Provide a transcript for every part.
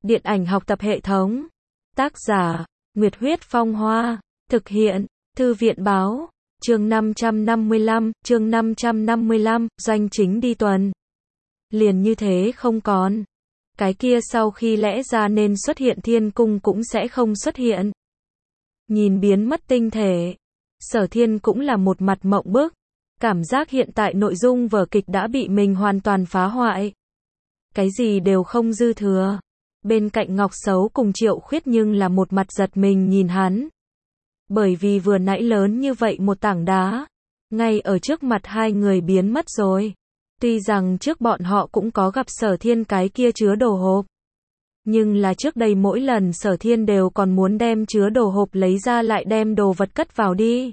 Điện ảnh học tập hệ thống. Tác giả, Nguyệt Huyết Phong Hoa. Thực hiện, Thư viện Báo. Chương 555, doanh chính đi tuần. Liền như thế không còn. Cái kia sau khi lẽ ra nên xuất hiện thiên cung cũng sẽ không xuất hiện. Nhìn biến mất tinh thể. Sở Thiên cũng là một mặt mộng bức. Cảm giác hiện tại nội dung vở kịch đã bị mình hoàn toàn phá hoại. Cái gì đều không dư thừa. Bên cạnh Ngọc Sấu cùng Triệu Khuyết nhưng là một mặt giật mình nhìn hắn. Bởi vì vừa nãy lớn như vậy một tảng đá, ngay ở trước mặt hai người biến mất rồi. Tuy rằng trước bọn họ cũng có gặp Sở Thiên cái kia chứa đồ hộp. Nhưng là trước đây mỗi lần Sở Thiên đều còn muốn đem chứa đồ hộp lấy ra lại đem đồ vật cất vào đi.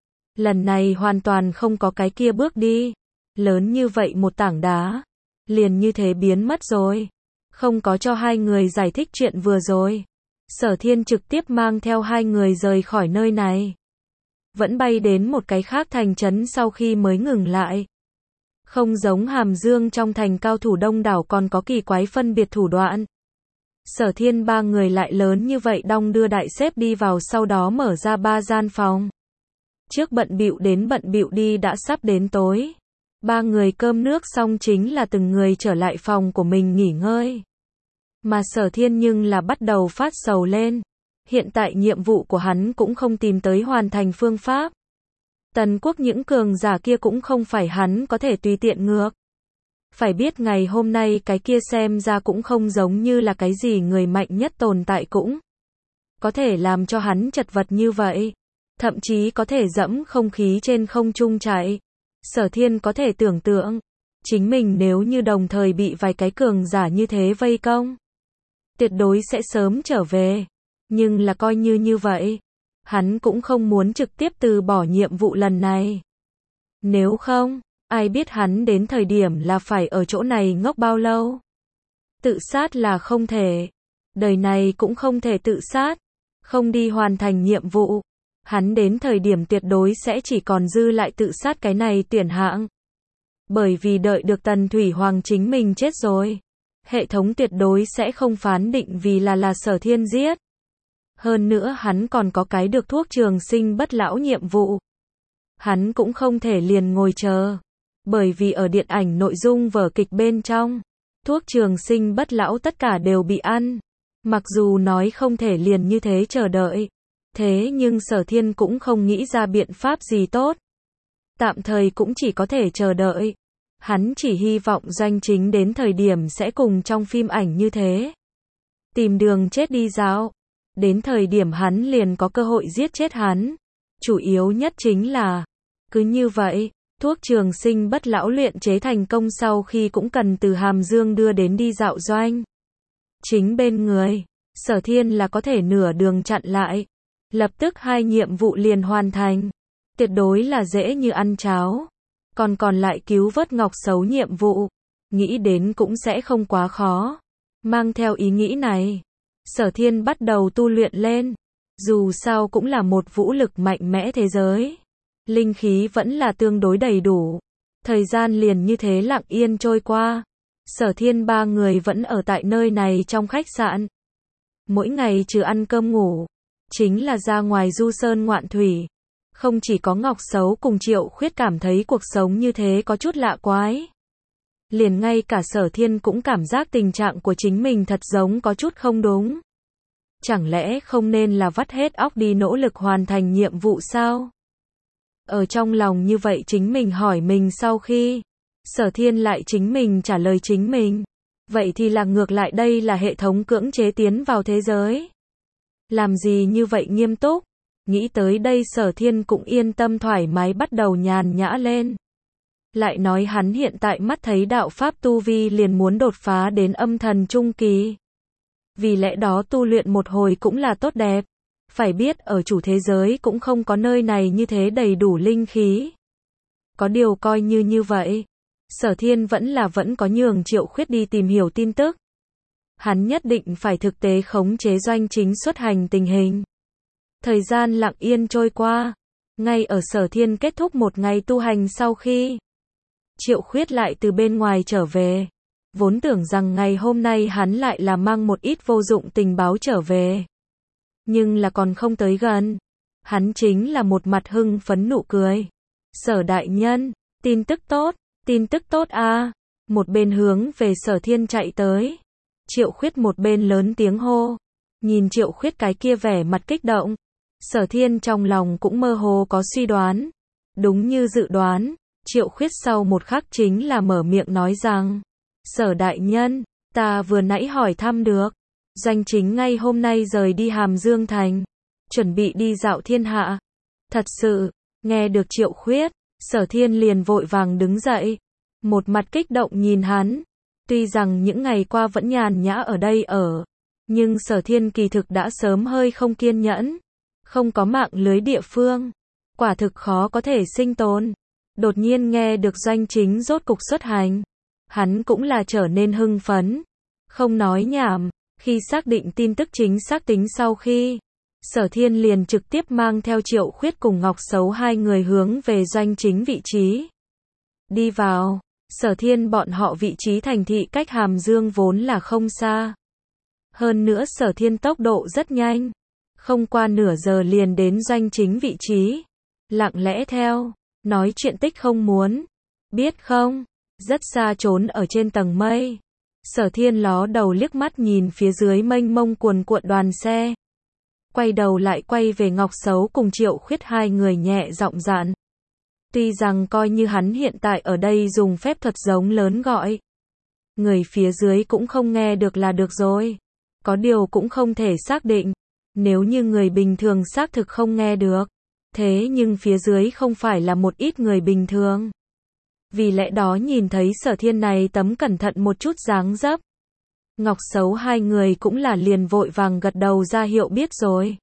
Lần này hoàn toàn không có cái kia bước đi. Lớn như vậy một tảng đá, liền như thế biến mất rồi. Không có cho hai người giải thích chuyện vừa rồi. Sở Thiên trực tiếp mang theo hai người rời khỏi nơi này. Vẫn bay đến một cái khác thành trấn sau khi mới ngừng lại. Không giống Hàm Dương trong thành cao thủ đông đảo còn có kỳ quái phân biệt thủ đoạn. Sở Thiên ba người lại lớn như vậy đong đưa đại xếp đi vào, sau đó mở ra 3 gian phòng. Trước bận bịu đến bận bịu đi đã sắp đến tối. Ba người cơm nước xong chính là từng người trở lại phòng của mình nghỉ ngơi. Mà Sở Thiên nhưng là bắt đầu phát sầu lên. Hiện tại nhiệm vụ của hắn cũng không tìm tới hoàn thành phương pháp. Tần Quốc những cường giả kia cũng không phải hắn có thể tùy tiện ngược. Phải biết ngày hôm nay cái kia xem ra cũng không giống như là cái gì người mạnh nhất tồn tại cũng có thể làm cho hắn chật vật như vậy. Thậm chí có thể dẫm không khí trên không trung chạy. Sở Thiên có thể tưởng tượng, chính mình nếu như đồng thời bị vài cái cường giả như thế vây công, tuyệt đối sẽ sớm trở về. Nhưng là coi như vậy, hắn cũng không muốn trực tiếp từ bỏ nhiệm vụ lần này. Nếu không, ai biết hắn đến thời điểm là phải ở chỗ này ngốc bao lâu. Tự sát là không thể. Đời này cũng không thể tự sát. Không đi hoàn thành nhiệm vụ. Hắn đến thời điểm tuyệt đối sẽ chỉ còn dư lại tự sát cái này tuyển hạng. Bởi vì đợi được Tần Thủy Hoàng chính mình chết rồi. Hệ thống tuyệt đối sẽ không phán định vì là Sở Thiên giết. Hơn nữa hắn còn có cái được thuốc trường sinh bất lão nhiệm vụ. Hắn cũng không thể liền ngồi chờ. Bởi vì ở điện ảnh nội dung vở kịch bên trong, thuốc trường sinh bất lão tất cả đều bị ăn. Mặc dù nói không thể liền như thế chờ đợi. Thế nhưng Sở Thiên cũng không nghĩ ra biện pháp gì tốt. Tạm thời cũng chỉ có thể chờ đợi. Hắn chỉ hy vọng doanh chính đến thời điểm sẽ cùng trong phim ảnh như thế. Tìm đường chết đi dạo. Đến thời điểm hắn liền có cơ hội giết chết hắn. Chủ yếu nhất chính là, cứ như vậy, thuốc trường sinh bất lão luyện chế thành công sau khi cũng cần từ Hàm Dương đưa đến đi dạo doanh. Chính bên người, Sở Thiên là có thể nửa đường chặn lại. Lập tức hai nhiệm vụ liền hoàn thành. Tuyệt đối là dễ như ăn cháo. Còn lại cứu vớt Ngọc Sấu nhiệm vụ. Nghĩ đến cũng sẽ không quá khó. Mang theo ý nghĩ này, Sở Thiên bắt đầu tu luyện lên. Dù sao cũng là một vũ lực mạnh mẽ thế giới. Linh khí vẫn là tương đối đầy đủ. Thời gian liền như thế lặng yên trôi qua. Sở Thiên ba người vẫn ở tại nơi này trong khách sạn. Mỗi ngày trừ ăn cơm ngủ, chính là ra ngoài du sơn ngoạn thủy. Không chỉ có Ngọc Sấu cùng Triệu Khuyết cảm thấy cuộc sống như thế có chút lạ quái. Liền ngay cả Sở Thiên cũng cảm giác tình trạng của chính mình thật giống có chút không đúng. Chẳng lẽ không nên là vắt hết óc đi nỗ lực hoàn thành nhiệm vụ sao? Ở trong lòng như vậy chính mình hỏi mình sau khi Sở Thiên lại chính mình trả lời chính mình. Vậy thì là ngược lại đây là hệ thống cưỡng chế tiến vào thế giới. Làm gì như vậy nghiêm túc? Nghĩ tới đây Sở Thiên cũng yên tâm thoải mái bắt đầu nhàn nhã lên. Lại nói hắn hiện tại mắt thấy đạo pháp tu vi liền muốn đột phá đến âm thần trung kỳ. Vì lẽ đó tu luyện một hồi cũng là tốt đẹp. Phải biết ở chủ thế giới cũng không có nơi này như thế đầy đủ linh khí. Có điều coi như vậy, Sở Thiên vẫn có nhường Triệu Khuyết đi tìm hiểu tin tức. Hắn nhất định phải thực tế khống chế doanh chính xuất hành tình hình. Thời gian lặng yên trôi qua. Ngay ở Sở Thiên kết thúc một ngày tu hành sau khi Triệu Khuyết lại từ bên ngoài trở về. Vốn tưởng rằng ngày hôm nay hắn lại là mang một ít vô dụng tình báo trở về. Nhưng là còn không tới gần. Hắn chính là một mặt hưng phấn nụ cười. Sở đại nhân, tin tức tốt a. Một bên hướng về Sở Thiên chạy tới. Triệu Khuyết một bên lớn tiếng hô. Nhìn Triệu Khuyết cái kia vẻ mặt kích động. Sở Thiên trong lòng cũng mơ hồ có suy đoán. Đúng như dự đoán, Triệu Khuyết sau một khắc chính là mở miệng nói rằng. Sở đại nhân, ta vừa nãy hỏi thăm được. Doanh Chính ngay hôm nay rời đi Hàm Dương Thành. Chuẩn bị đi dạo thiên hạ. Thật sự, nghe được Triệu Khuyết, Sở Thiên liền vội vàng đứng dậy. Một mặt kích động nhìn hắn. Tuy rằng những ngày qua vẫn nhàn nhã ở đây ở. Nhưng Sở Thiên kỳ thực đã sớm hơi không kiên nhẫn. Không có mạng lưới địa phương. Quả thực khó có thể sinh tồn. Đột nhiên nghe được Doanh Chính rốt cục xuất hành. Hắn cũng là trở nên hưng phấn. Không nói nhảm. Khi xác định tin tức chính xác tính sau khi. Sở Thiên liền trực tiếp mang theo Triệu Khuyết cùng Ngọc Sấu hai người hướng về Doanh Chính vị trí. Đi vào. Sở Thiên bọn họ vị trí thành thị cách Hàm Dương vốn là không xa. Hơn nữa Sở Thiên tốc độ rất nhanh. Không qua nửa giờ liền đến Doanh Chính vị trí. Lặng lẽ theo. Nói chuyện tích không muốn. Biết không? Rất xa trốn ở trên tầng mây. Sở Thiên ló đầu liếc mắt nhìn phía dưới mênh mông cuồn cuộn đoàn xe. Quay đầu lại quay về Ngọc Sấu cùng Triệu Khuyết hai người nhẹ giọng dặn. Tuy rằng coi như hắn hiện tại ở đây dùng phép thuật giống lớn gọi. Người phía dưới cũng không nghe được là được rồi. Có điều cũng không thể xác định. Nếu như người bình thường xác thực không nghe được. Thế nhưng phía dưới không phải là một ít người bình thường. Vì lẽ đó nhìn thấy Sở Thiên này tấm cẩn thận một chút dáng dấp. Ngọc Sấu hai người cũng là liền vội vàng gật đầu ra hiệu biết rồi.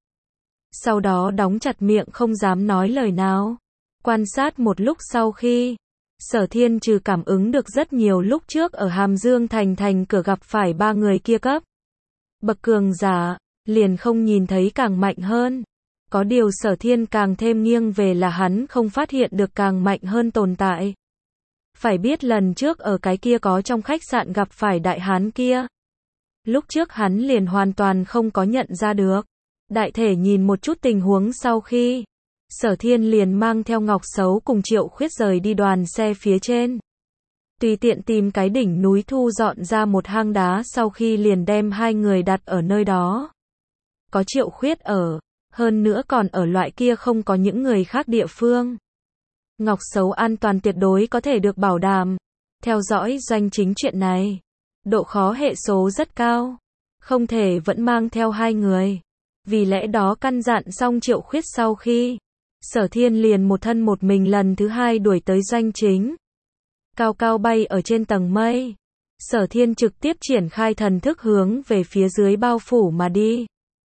Sau đó đóng chặt miệng không dám nói lời nào. Quan sát một lúc sau khi, Sở Thiên trừ cảm ứng được rất nhiều lúc trước ở Hàm Dương thành cửa gặp phải ba người kia cấp. Bậc cường giả, liền không nhìn thấy càng mạnh hơn. Có điều Sở Thiên càng thêm nghiêng về là hắn không phát hiện được càng mạnh hơn tồn tại. Phải biết lần trước ở cái kia có trong khách sạn gặp phải đại hán kia. Lúc trước hắn liền hoàn toàn không có nhận ra được. Đại thể nhìn một chút tình huống sau khi. Sở Thiên liền mang theo Ngọc Sấu cùng Triệu Khuyết rời đi đoàn xe phía trên. Tùy tiện tìm cái đỉnh núi thu dọn ra một hang đá sau khi liền đem hai người đặt ở nơi đó. Có Triệu Khuyết ở, hơn nữa còn ở loại kia không có những người khác địa phương. Ngọc Sấu an toàn tuyệt đối có thể được bảo đảm. Theo dõi Doanh Chính chuyện này. Độ khó hệ số rất cao. Không thể vẫn mang theo hai người. Vì lẽ đó căn dặn xong Triệu Khuyết sau khi. Sở Thiên liền một thân một mình lần thứ hai đuổi tới Doanh Chính. Cao cao bay ở trên tầng mây. Sở Thiên trực tiếp triển khai thần thức hướng về phía dưới bao phủ mà đi.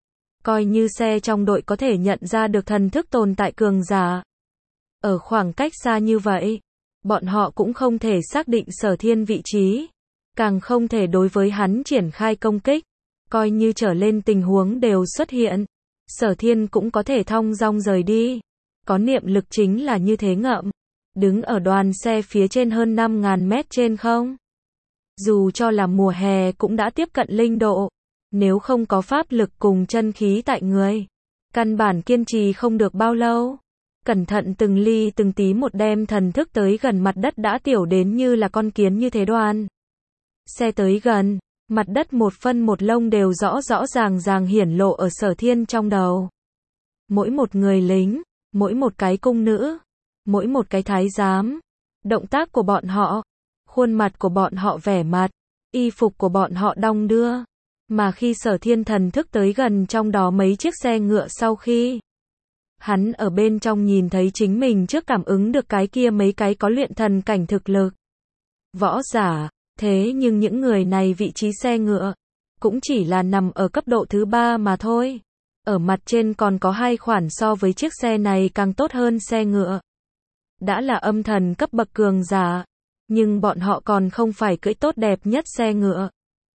Coi như xe trong đội có thể nhận ra được thần thức tồn tại cường giả. Ở khoảng cách xa như vậy, bọn họ cũng không thể xác định Sở Thiên vị trí. Càng không thể đối với hắn triển khai công kích. Coi như trở lên tình huống đều xuất hiện. Sở Thiên cũng có thể thong dong rời đi. Có niệm lực chính là như thế ngậm. Đứng ở đoàn xe phía trên hơn 5.000 mét trên không. Dù cho là mùa hè cũng đã tiếp cận linh độ. Nếu không có pháp lực cùng chân khí tại người. Căn bản kiên trì không được bao lâu. Cẩn thận từng ly từng tí một đem thần thức tới gần mặt đất đã tiểu đến như là con kiến như thế đoàn. Xe tới gần, mặt đất một phân một lông đều rõ rõ ràng hiển lộ ở Sở Thiên trong đầu. Mỗi một người lính, mỗi một cái cung nữ, mỗi một cái thái giám, động tác của bọn họ, khuôn mặt của bọn họ vẻ mặt, y phục của bọn họ đong đưa. Mà khi Sở Thiên thần thức tới gần trong đó mấy chiếc xe ngựa sau khi hắn ở bên trong nhìn thấy chính mình trước cảm ứng được cái kia mấy cái có luyện thần cảnh thực lực. Võ giả, thế nhưng những người này vị trí xe ngựa cũng chỉ là nằm ở cấp độ thứ 3 mà thôi. Ở mặt trên còn có hai khoản so với chiếc xe này càng tốt hơn xe ngựa. Đã là âm thần cấp bậc cường giả, nhưng bọn họ còn không phải cưỡi tốt đẹp nhất xe ngựa.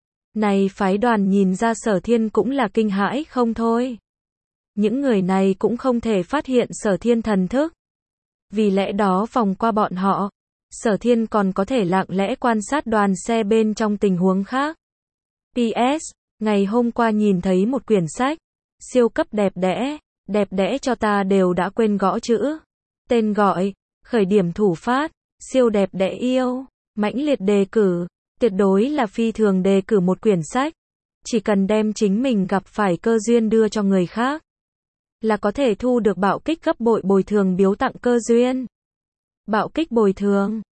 Này phái đoàn nhìn ra Sở Thiên cũng là kinh hãi không thôi. Những người này cũng không thể phát hiện Sở Thiên thần thức. Vì lẽ đó vòng qua bọn họ, Sở Thiên còn có thể lặng lẽ quan sát đoàn xe bên trong tình huống khác. PS, ngày hôm qua nhìn thấy một quyển sách, siêu cấp đẹp đẽ cho ta đều đã quên gõ chữ. Tên gọi, khởi điểm thủ phát, siêu đẹp đẽ yêu, mãnh liệt đề cử, tuyệt đối là phi thường đề cử một quyển sách. Chỉ cần đem chính mình gặp phải cơ duyên đưa cho người khác, là có thể thu được bạo kích gấp bội bồi thường biếu tặng cơ duyên. Bạo kích bồi thường.